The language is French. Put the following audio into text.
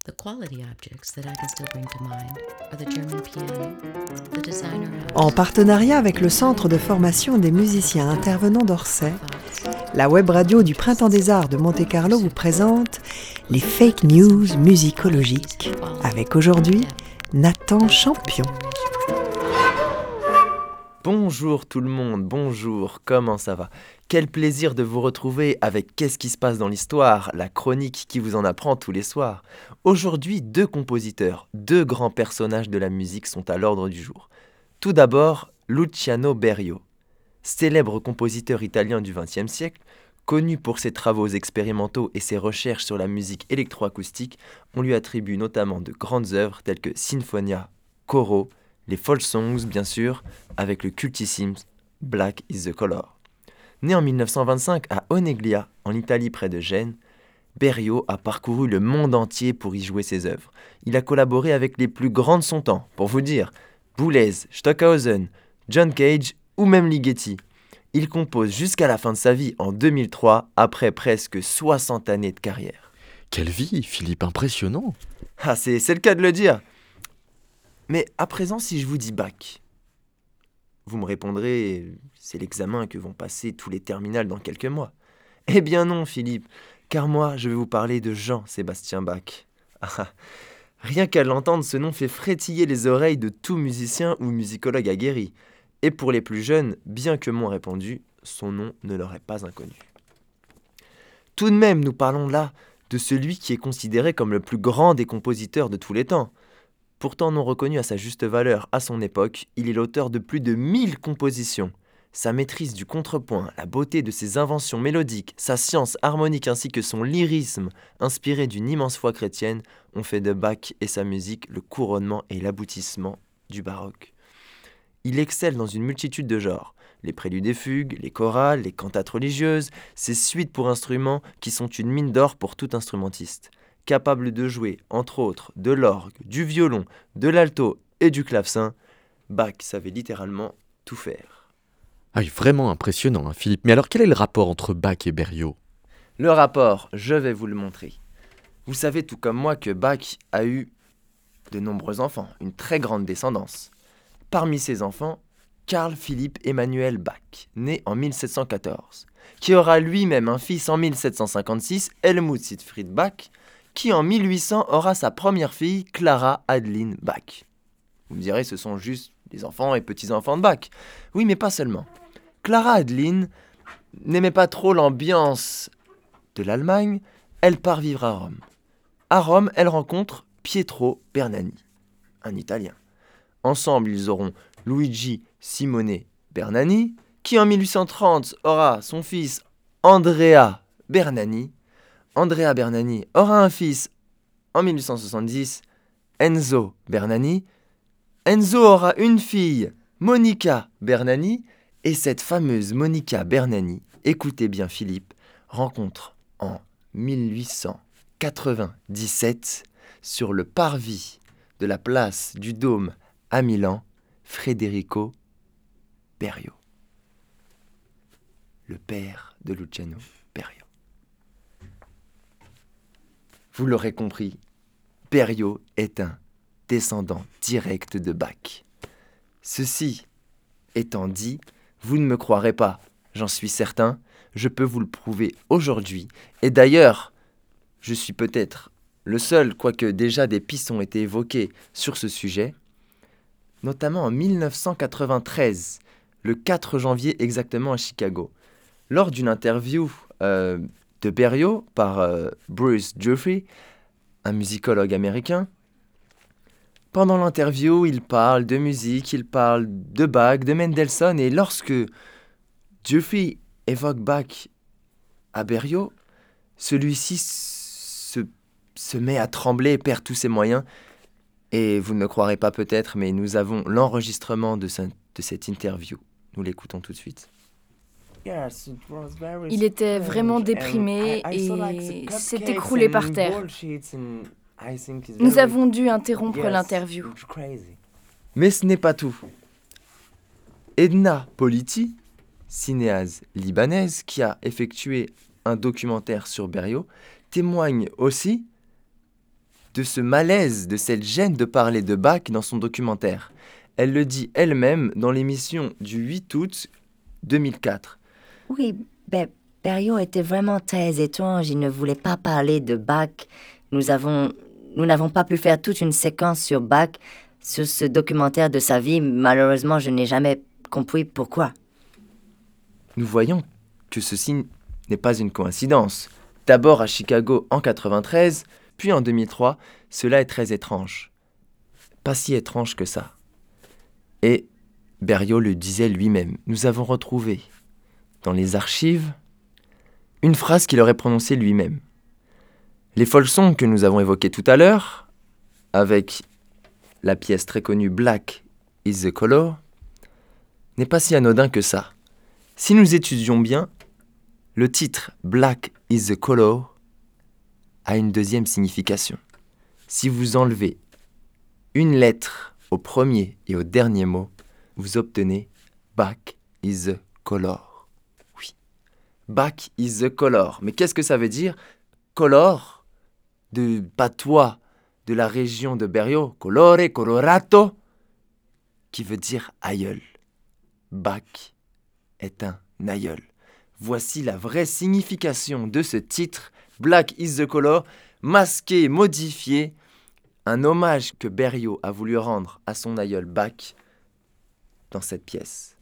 The quality objects that I can still bring to mind are the German piano, the designer En house, partenariat avec le Centre de formation des musiciens intervenants d'Orsay, la web radio du Printemps des Arts de Monte-Carlo vous présente les fake news musicologiques avec aujourd'hui Nathan Champion. Bonjour tout le monde, bonjour, comment ça va ? Quel plaisir de vous retrouver avec Qu'est-ce qui se passe dans l'histoire, la chronique qui vous en apprend tous les soirs. Aujourd'hui, deux compositeurs, deux grands personnages de la musique sont à l'ordre du jour. Tout d'abord, Luciano Berio, célèbre compositeur italien du XXe siècle, connu pour ses travaux expérimentaux et ses recherches sur la musique électroacoustique. On lui attribue notamment de grandes œuvres telles que Sinfonia, Coro, les folk songs bien sûr, avec le cultissime Black is the Color. Né en 1925 à Oneglia, en Italie près de Gênes, Berio a parcouru le monde entier pour y jouer ses œuvres. Il a collaboré avec les plus grands de son temps, pour vous dire, Boulez, Stockhausen, John Cage ou même Ligeti. Il compose jusqu'à la fin de sa vie en 2003, après presque 60 années de carrière. Quelle vie, Philippe, impressionnant. Ah, c'est le cas de le dire. Mais à présent, si je vous dis Bach, vous me répondrez, c'est l'examen que vont passer tous les terminales dans quelques mois. Eh bien non, Philippe, car moi, je vais vous parler de Jean-Sébastien Bach. Ah, rien qu'à l'entendre, ce nom fait frétiller les oreilles de tout musicien ou musicologue aguerri. Et pour les plus jeunes, bien que moins répandu, son nom ne leur est pas inconnu. Tout de même, nous parlons là de celui qui est considéré comme le plus grand des compositeurs de tous les temps. Pourtant non reconnu à sa juste valeur à son époque, il est l'auteur de plus de 1000 compositions. Sa maîtrise du contrepoint, la beauté de ses inventions mélodiques, sa science harmonique ainsi que son lyrisme, inspiré d'une immense foi chrétienne, ont fait de Bach et sa musique le couronnement et l'aboutissement du baroque. Il excelle dans une multitude de genres, les préludes et fugues, les chorales, les cantates religieuses, ses suites pour instruments qui sont une mine d'or pour tout instrumentiste. Capable de jouer, entre autres, de l'orgue, du violon, de l'alto et du clavecin, Bach savait littéralement tout faire. Ah oui, vraiment impressionnant, hein, Philippe. Mais alors, quel est le rapport entre Bach et Berio ? Le rapport, je vais vous le montrer. Vous savez tout comme moi que Bach a eu de nombreux enfants, une très grande descendance. Parmi ses enfants, Carl Philipp Emanuel Bach, né en 1714, qui aura lui-même un fils en 1756, Helmut Siegfried Bach, qui en 1800 aura sa première fille, Clara Adeline Bach. Vous me direz, ce sont juste les enfants et petits-enfants de Bach. Oui, mais pas seulement. Clara Adeline n'aimait pas trop l'ambiance de l'Allemagne, elle part vivre à Rome. À Rome, elle rencontre Pietro Bernani, un Italien. Ensemble, ils auront Luigi Simone Bernani, qui en 1830 aura son fils Andrea Bernani. Andrea Bernani aura un fils en 1870, Enzo Bernani. Enzo aura une fille, Monica Bernani. Et cette fameuse Monica Bernani, écoutez bien Philippe, rencontre en 1897, sur le parvis de la place du Dôme à Milan, Federico Berio, le père de Luciano Berio. Vous l'aurez compris, Berio est un descendant direct de Bach. Ceci étant dit, vous ne me croirez pas, j'en suis certain, je peux vous le prouver aujourd'hui. Et d'ailleurs, je suis peut-être le seul, quoique déjà des pistes ont été évoquées sur ce sujet, notamment en 1993, le 4 janvier exactement à Chicago. Lors d'une interview de Berio par Bruce Jeffrey, un musicologue américain. Pendant l'interview, il parle de musique, il parle de Bach, de Mendelssohn, et lorsque Jeffrey évoque Bach à Berio, celui-ci se met à trembler, perd tous ses moyens, et vous ne me croirez pas peut-être, mais nous avons l'enregistrement de cette interview. Nous l'écoutons tout de suite. Il était vraiment déprimé et s'est écroulé par terre. Nous avons dû interrompre l'interview. Mais ce n'est pas tout. Edna Politi, cinéaste libanaise qui a effectué un documentaire sur Berio, témoigne aussi de ce malaise, de cette gêne de parler de Bach dans son documentaire. Elle le dit elle-même dans l'émission du 8 août 2004. Oui, Berriot était vraiment très étrange. Il ne voulait pas parler de Bach. Nous n'avons pas pu faire toute une séquence sur Bach, sur ce documentaire de sa vie. Malheureusement, je n'ai jamais compris pourquoi. Nous voyons que ceci n'est pas une coïncidence. D'abord à Chicago en 93, puis en 2003, cela est très étrange. Pas si étrange que ça. Et Berriot le disait lui-même. Nous avons retrouvé dans les archives une phrase qu'il aurait prononcée lui-même. Les folksongs que nous avons évoqués tout à l'heure, avec la pièce très connue Black is the Color, n'est pas si anodin que ça. Si nous étudions bien, le titre Black is the Color a une deuxième signification. Si vous enlevez une lettre au premier et au dernier mot, vous obtenez Bach is the Color. Oui, Bach is the Color. Mais qu'est-ce que ça veut dire? Color, de patois de la région de Berriot, colore, colorato, qui veut dire aïeul. Bach est un aïeul. Voici la vraie signification de ce titre, Black is the Color, masqué, modifié, un hommage que Berriot a voulu rendre à son aïeul Bach dans cette pièce.